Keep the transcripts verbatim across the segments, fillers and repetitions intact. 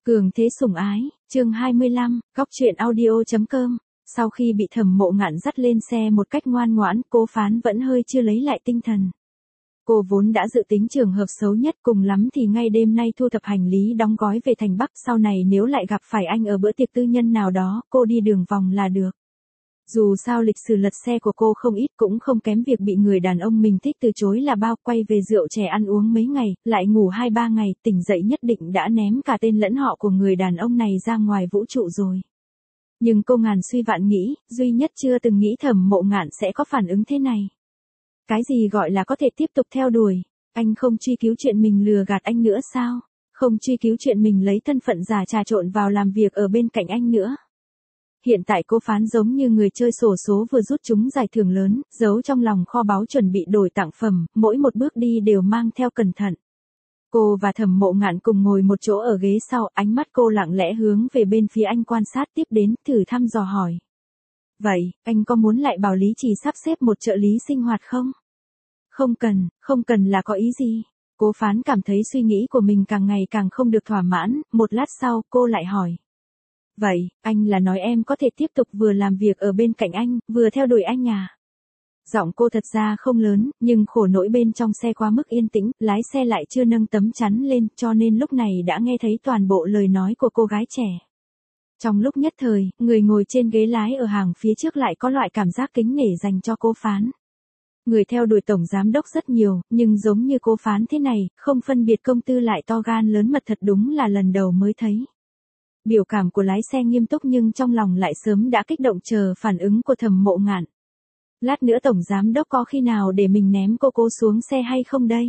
Cường thế sủng ái, chương hai mươi lăm, góc truyện audio.com. Sau khi bị Thẩm Mộ Ngạn dắt lên xe một cách ngoan ngoãn, Cố Phán vẫn hơi chưa lấy lại tinh thần. Cô vốn đã dự tính trường hợp xấu nhất, cùng lắm thì ngay đêm nay thu thập hành lý đóng gói về thành Bắc, sau này nếu lại gặp phải anh ở bữa tiệc tư nhân nào đó, cô đi đường vòng là được. Dù sao lịch sử lật xe của cô không ít, cũng không kém việc bị người đàn ông mình thích từ chối là bao, quay về rượu chè ăn uống mấy ngày, lại ngủ hai ba ngày, tỉnh dậy nhất định đã ném cả tên lẫn họ của người đàn ông này ra ngoài vũ trụ rồi. Nhưng cô ngàn suy vạn nghĩ, duy nhất chưa từng nghĩ Thẩm Mộ Ngạn sẽ có phản ứng thế này. Cái gì gọi là có thể tiếp tục theo đuổi? Anh không truy cứu chuyện mình lừa gạt anh nữa sao? Không truy cứu chuyện mình lấy thân phận giả trà trộn vào làm việc ở bên cạnh anh nữa? Hiện tại Cố Phán giống như người chơi xổ số vừa rút trúng giải thưởng lớn, giấu trong lòng kho báu chuẩn bị đổi tặng phẩm, mỗi một bước đi đều mang theo cẩn thận. Cô và Thẩm Mộ Ngạn cùng ngồi một chỗ ở ghế sau, ánh mắt cô lặng lẽ hướng về bên phía anh quan sát tiếp đến, thử thăm dò hỏi. Vậy, anh có muốn lại bảo Lý Trì sắp xếp một trợ lý sinh hoạt không? Không cần, không cần là có ý gì? Cố Phán cảm thấy suy nghĩ của mình càng ngày càng không được thỏa mãn, một lát sau, cô lại hỏi. Vậy, anh là nói em có thể tiếp tục vừa làm việc ở bên cạnh anh, vừa theo đuổi anh à? Giọng cô thật ra không lớn, nhưng khổ nỗi bên trong xe quá mức yên tĩnh, lái xe lại chưa nâng tấm chắn lên, cho nên lúc này đã nghe thấy toàn bộ lời nói của cô gái trẻ. Trong lúc nhất thời, người ngồi trên ghế lái ở hàng phía trước lại có loại cảm giác kính nể dành cho Cố Phán. Người theo đuổi tổng giám đốc rất nhiều, nhưng giống như Cố Phán thế này, không phân biệt công tư lại to gan lớn mật thật đúng là lần đầu mới thấy. Biểu cảm của lái xe nghiêm túc nhưng trong lòng lại sớm đã kích động chờ phản ứng của Thẩm Mộ Ngạn. Lát nữa tổng giám đốc có khi nào để mình ném cô cô xuống xe hay không đây?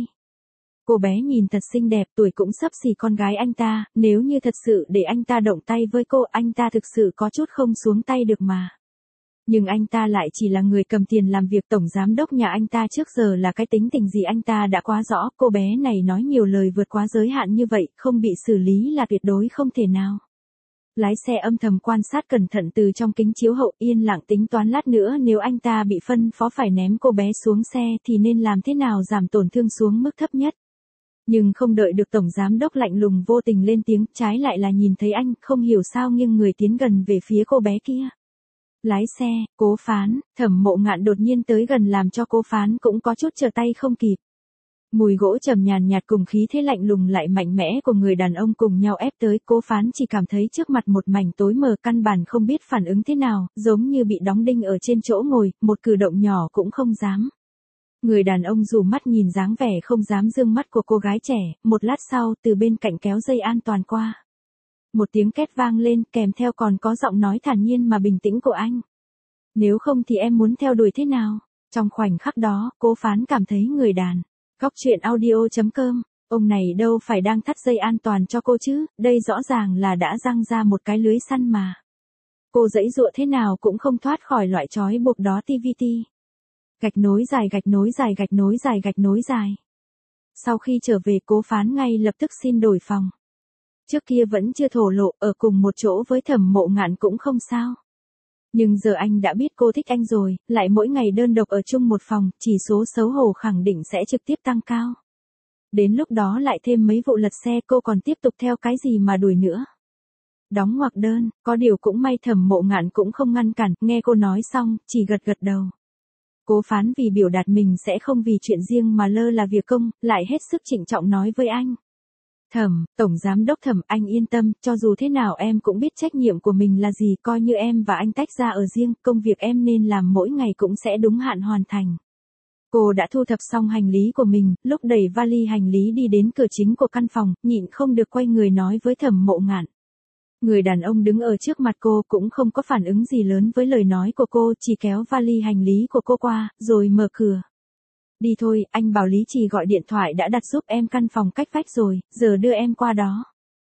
Cô bé nhìn thật xinh đẹp, tuổi cũng xấp xỉ con gái anh ta, nếu như thật sự để anh ta động tay với cô, anh ta thực sự có chút không xuống tay được mà. Nhưng anh ta lại chỉ là người cầm tiền làm việc, tổng giám đốc nhà anh ta trước giờ là cái tính tình gì anh ta đã quá rõ, cô bé này nói nhiều lời vượt quá giới hạn như vậy, không bị xử lý là tuyệt đối không thể nào. Lái xe âm thầm quan sát cẩn thận từ trong kính chiếu hậu, yên lặng tính toán lát nữa nếu anh ta bị phân phó phải ném cô bé xuống xe thì nên làm thế nào giảm tổn thương xuống mức thấp nhất. Nhưng không đợi được tổng giám đốc lạnh lùng vô tình lên tiếng, trái lại là nhìn thấy anh, không hiểu sao nghiêng người tiến gần về phía cô bé kia. Lái xe, Cố Phán, Thẩm Mộ Ngạn đột nhiên tới gần làm cho Cố Phán cũng có chút trở tay không kịp. Mùi gỗ trầm nhàn nhạt cùng khí thế lạnh lùng lại mạnh mẽ của người đàn ông cùng nhau ép tới, Cố Phán chỉ cảm thấy trước mặt một mảnh tối mờ, căn bản không biết phản ứng thế nào, giống như bị đóng đinh ở trên chỗ ngồi, một cử động nhỏ cũng không dám. Người đàn ông dù mắt nhìn dáng vẻ không dám dương mắt của cô gái trẻ, một lát sau từ bên cạnh kéo dây an toàn qua. Một tiếng két vang lên, kèm theo còn có giọng nói thản nhiên mà bình tĩnh của anh. Nếu không thì em muốn theo đuổi thế nào? Trong khoảnh khắc đó, Cố Phán cảm thấy người đàn. Góc truyện audio.com, ông này đâu phải đang thắt dây an toàn cho cô chứ, đây rõ ràng là đã giăng ra một cái lưới săn mà. Cô giãy giụa thế nào cũng không thoát khỏi loại trói buộc đó tê vê tê. Gạch nối dài gạch nối dài gạch nối dài gạch nối dài. Sau khi trở về Cố Phán ngay lập tức xin đổi phòng. Trước kia vẫn chưa thổ lộ, ở cùng một chỗ với Thẩm Mộ Ngạn cũng không sao. Nhưng giờ anh đã biết cô thích anh rồi, lại mỗi ngày đơn độc ở chung một phòng, chỉ số xấu hổ khẳng định sẽ trực tiếp tăng cao. Đến lúc đó lại thêm mấy vụ lật xe, cô còn tiếp tục theo cái gì mà đuổi nữa. Đóng ngoặc đơn, có điều cũng may Thẩm Mộ Ngạn cũng không ngăn cản, nghe cô nói xong, chỉ gật gật đầu. Cố Phán vì biểu đạt mình sẽ không vì chuyện riêng mà lơ là việc công, lại hết sức trịnh trọng nói với anh. Thẩm, tổng giám đốc Thẩm, anh yên tâm, cho dù thế nào em cũng biết trách nhiệm của mình là gì, coi như em và anh tách ra ở riêng, công việc em nên làm mỗi ngày cũng sẽ đúng hạn hoàn thành. Cô đã thu thập xong hành lý của mình, lúc đẩy vali hành lý đi đến cửa chính của căn phòng, nhịn không được quay người nói với Thẩm Mộ Ngạn. Người đàn ông đứng ở trước mặt cô cũng không có phản ứng gì lớn với lời nói của cô, chỉ kéo vali hành lý của cô qua, rồi mở cửa. Đi thôi, anh bảo Lý Trì gọi điện thoại đã đặt giúp em căn phòng cách vách rồi, giờ đưa em qua đó.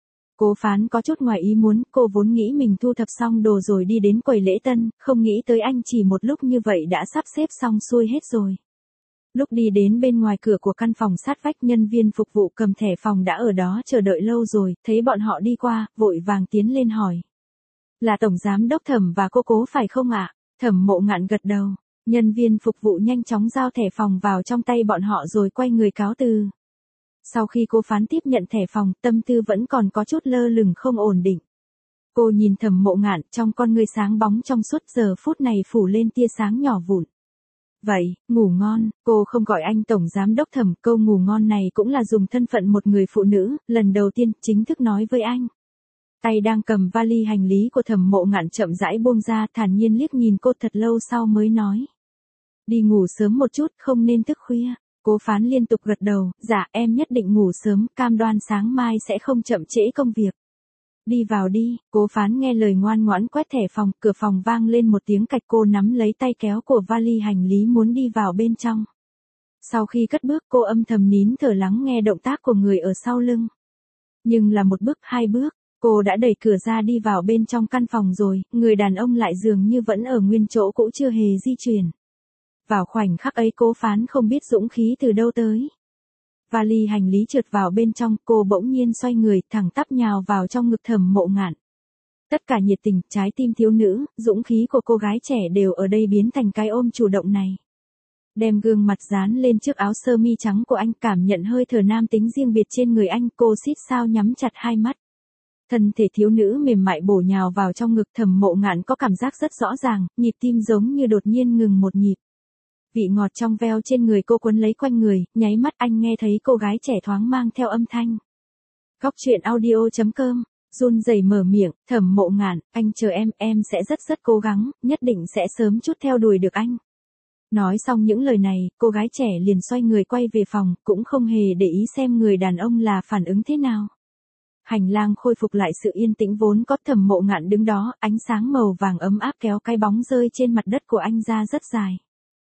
Cố Phán có chút ngoài ý muốn, cô vốn nghĩ mình thu thập xong đồ rồi đi đến quầy lễ tân, không nghĩ tới anh chỉ một lúc như vậy đã sắp xếp xong xuôi hết rồi. Lúc đi đến bên ngoài cửa của căn phòng sát vách, nhân viên phục vụ cầm thẻ phòng đã ở đó chờ đợi lâu rồi, thấy bọn họ đi qua, vội vàng tiến lên hỏi. Là tổng giám đốc Thẩm và cô Cố phải không ạ? Thẩm Mộ Ngạn gật đầu. Nhân viên phục vụ nhanh chóng giao thẻ phòng vào trong tay bọn họ rồi quay người cáo từ. Sau khi cô Phán tiếp nhận thẻ phòng, tâm tư vẫn còn có chút lơ lửng không ổn định. Cô nhìn Thẩm Mộ Ngạn, trong con ngươi sáng bóng trong suốt, giờ phút này phủ lên tia sáng nhỏ vụn. Vậy, ngủ ngon, cô không gọi anh Tổng Giám Đốc Thẩm, câu ngủ ngon này cũng là dùng thân phận một người phụ nữ, lần đầu tiên, chính thức nói với anh. Tay đang cầm vali hành lý của Thẩm Mộ Ngạn chậm rãi buông ra, thản nhiên liếc nhìn cô thật lâu sau mới nói. Đi ngủ sớm một chút, không nên thức khuya. Cố Phán liên tục gật đầu, dạ em nhất định ngủ sớm, cam đoan sáng mai sẽ không chậm trễ công việc. Đi vào đi, Cố Phán nghe lời ngoan ngoãn quét thẻ phòng, cửa phòng vang lên một tiếng cạch, cô nắm lấy tay kéo của vali hành lý muốn đi vào bên trong. Sau khi cất bước cô âm thầm nín thở lắng nghe động tác của người ở sau lưng. Nhưng là một bước hai bước, cô đã đẩy cửa ra đi vào bên trong căn phòng rồi, người đàn ông lại dường như vẫn ở nguyên chỗ cũ chưa hề di chuyển. Vào khoảnh khắc ấy Cố Phán không biết dũng khí từ đâu tới. Vali hành lý trượt vào bên trong, cô bỗng nhiên xoay người, thẳng tắp nhào vào trong ngực Thẩm Mộ Ngạn. Tất cả nhiệt tình, trái tim thiếu nữ, dũng khí của cô gái trẻ đều ở đây biến thành cái ôm chủ động này. Đem gương mặt dán lên chiếc áo sơ mi trắng của anh, cảm nhận hơi thở nam tính riêng biệt trên người anh, cô xít sao nhắm chặt hai mắt. Thân thể thiếu nữ mềm mại bổ nhào vào trong ngực Thẩm Mộ Ngạn, có cảm giác rất rõ ràng, nhịp tim giống như đột nhiên ngừng một nhịp. Vị ngọt trong veo trên người cô quấn lấy quanh người, nháy mắt anh nghe thấy cô gái trẻ thoáng mang theo âm thanh. Góc truyện audio chấm com, run rẩy mở miệng, Thẩm Mộ Ngạn, anh chờ em, em sẽ rất rất cố gắng, nhất định sẽ sớm chút theo đuổi được anh. Nói xong những lời này, cô gái trẻ liền xoay người quay về phòng, cũng không hề để ý xem người đàn ông là phản ứng thế nào. Hành lang khôi phục lại sự yên tĩnh vốn có, Thẩm Mộ Ngạn đứng đó, ánh sáng màu vàng ấm áp kéo cái bóng rơi trên mặt đất của anh ra rất dài.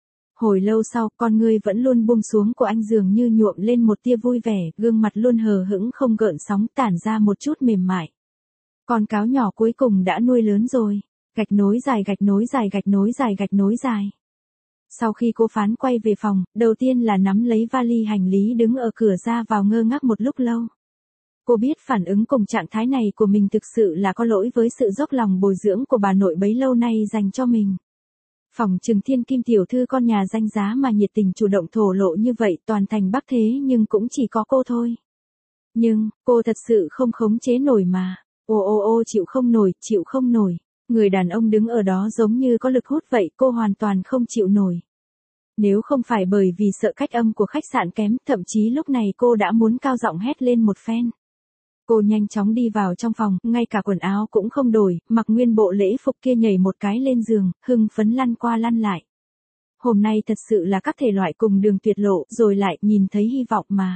Hồi lâu sau, con ngươi vẫn luôn buông xuống của anh dường như nhuộm lên một tia vui vẻ, gương mặt luôn hờ hững không gợn sóng, tản ra một chút mềm mại. Con cáo nhỏ cuối cùng đã nuôi lớn rồi. Gạch nối dài gạch nối dài gạch nối dài gạch nối dài. Sau khi Cố Phán quay về phòng, đầu tiên là nắm lấy vali hành lý đứng ở cửa ra vào ngơ ngác một lúc lâu. Cô biết phản ứng cùng trạng thái này của mình thực sự là có lỗi với sự dốc lòng bồi dưỡng của bà nội bấy lâu nay dành cho mình. Phỏng chừng Thiên Kim tiểu thư con nhà danh giá mà nhiệt tình chủ động thổ lộ như vậy toàn thành Bắc thế nhưng cũng chỉ có cô thôi. Nhưng, cô thật sự không khống chế nổi mà. Ô ô ô chịu không nổi, chịu không nổi. Người đàn ông đứng ở đó giống như có lực hút vậy, cô hoàn toàn không chịu nổi. Nếu không phải bởi vì sợ cách âm của khách sạn kém, thậm chí lúc này cô đã muốn cao giọng hét lên một phen. Cô nhanh chóng đi vào trong phòng, ngay cả quần áo cũng không đổi, mặc nguyên bộ lễ phục kia nhảy một cái lên giường, hưng phấn lăn qua lăn lại. Hôm nay thật sự là các thể loại cùng đường tuyệt lộ, rồi lại nhìn thấy hy vọng mà.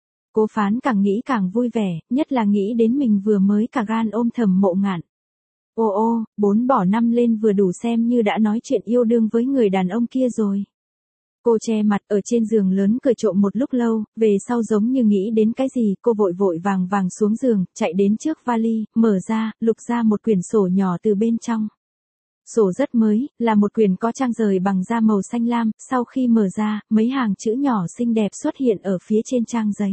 Cố Phán càng nghĩ càng vui vẻ, nhất là nghĩ đến mình vừa mới cả gan ôm Thẩm Mộ Ngạn. Ô ô, bốn bỏ năm lên vừa đủ xem như đã nói chuyện yêu đương với người đàn ông kia rồi. Cô che mặt ở trên giường lớn cười trộm một lúc lâu, về sau giống như nghĩ đến cái gì, cô vội vội vàng vàng xuống giường, chạy đến trước vali, mở ra, lục ra một quyển sổ nhỏ từ bên trong. Sổ rất mới, là một quyển có trang rời bằng da màu xanh lam, sau khi mở ra, mấy hàng chữ nhỏ xinh đẹp xuất hiện ở phía trên trang giấy.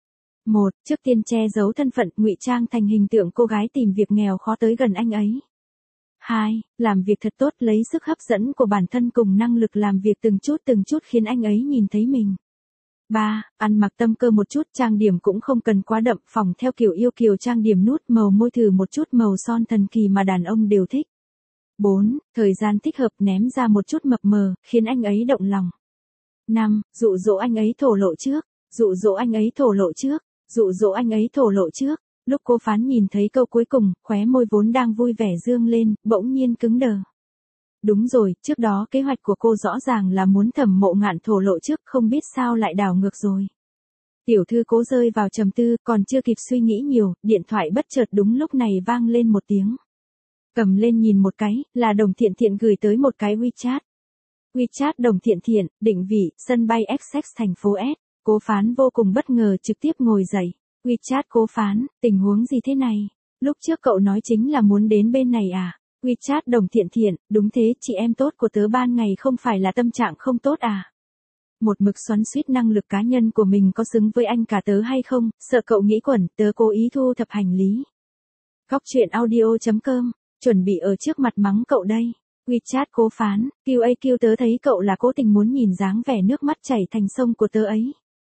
Một, trước tiên che giấu thân phận, ngụy trang thành hình tượng cô gái tìm việc nghèo khó tới gần anh ấy. Hai, làm việc thật tốt, lấy sức hấp dẫn của bản thân cùng năng lực làm việc từng chút từng chút khiến anh ấy nhìn thấy mình. Ba, ăn mặc tâm cơ một chút, trang điểm cũng không cần quá đậm, phòng theo kiểu yêu kiều, trang điểm nút màu môi thử một chút màu son thần kỳ mà đàn ông đều thích. Bốn, thời gian thích hợp, ném ra một chút mập mờ, khiến anh ấy động lòng. Năm, dụ dỗ anh ấy thổ lộ trước, dụ dỗ anh ấy thổ lộ trước, dụ dỗ anh ấy thổ lộ trước. Lúc Cố Phán nhìn thấy câu cuối cùng, khóe môi vốn đang vui vẻ dương lên, bỗng nhiên cứng đờ. Đúng rồi, trước đó kế hoạch của cô rõ ràng là muốn Thẩm Mộ Ngạn thổ lộ trước, không biết sao lại đảo ngược rồi. Tiểu thư Cố rơi vào trầm tư, còn chưa kịp suy nghĩ nhiều, điện thoại bất chợt đúng lúc này vang lên một tiếng. Cầm lên nhìn một cái, là Đồng Thiện Thiện gửi tới một cái WeChat. WeChat Đồng Thiện Thiện, định vị, sân bay Essex thành phố S. Cố Phán vô cùng bất ngờ trực tiếp ngồi dậy. WeChat Cố Phán, tình huống gì thế này? Lúc trước cậu nói chính là muốn đến bên này à? WeChat Đồng Thiện Thiện, đúng thế, chị em tốt của tớ ban ngày không phải là tâm trạng không tốt à? Một mực xoắn xuýt năng lực cá nhân của mình có xứng với anh cả tớ hay không, sợ cậu nghĩ quẩn, tớ cố ý thu thập hành lý. Góc truyện audio chấm com, chuẩn bị ở trước mặt mắng cậu đây. WeChat Cố Phán, quy a quy tớ thấy cậu là cố tình muốn nhìn dáng vẻ nước mắt chảy thành sông của tớ ấy.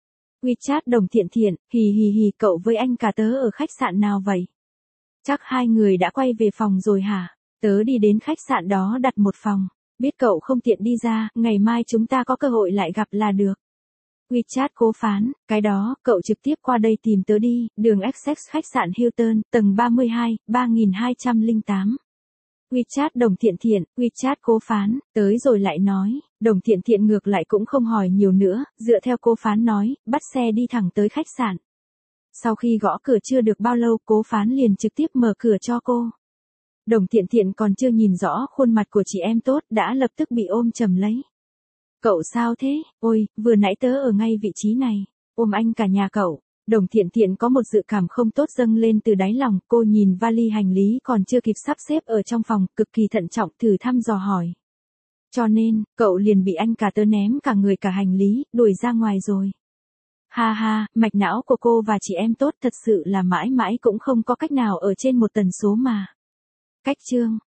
WeChat Đồng Thiện Thiện, hì hì hì, cậu với anh cả tớ ở khách sạn nào vậy? Chắc hai người đã quay về phòng rồi hả? Tớ đi đến khách sạn đó đặt một phòng. Biết cậu không tiện đi ra, ngày mai chúng ta có cơ hội lại gặp là được. WeChat Cố Phán, cái đó, cậu trực tiếp qua đây tìm tớ đi, đường Essex khách sạn Hilton, tầng ba mươi hai, ba nghìn hai trăm lẻ tám. WeChat Đồng Thiện Thiện, WeChat Cố Phán, tới rồi lại nói, Đồng Thiện Thiện ngược lại cũng không hỏi nhiều nữa, dựa theo Cố Phán nói, bắt xe đi thẳng tới khách sạn. Sau khi gõ cửa chưa được bao lâu, Cố Phán liền trực tiếp mở cửa cho cô. Đồng Thiện Thiện còn chưa nhìn rõ khuôn mặt của chị em tốt, đã lập tức bị ôm chầm lấy. Cậu sao thế? Ôi, vừa nãy tớ ở ngay vị trí này. Ôm anh cả nhà cậu. Đồng Thiện Thiện có một dự cảm không tốt dâng lên từ đáy lòng, cô nhìn vali hành lý còn chưa kịp sắp xếp ở trong phòng, cực kỳ thận trọng thử thăm dò hỏi. Cho nên, cậu liền bị anh cả tớ ném cả người cả hành lý, đuổi ra ngoài rồi. Ha ha, mạch não của cô và chị em tốt thật sự là mãi mãi cũng không có cách nào ở trên một tần số mà. Cách chương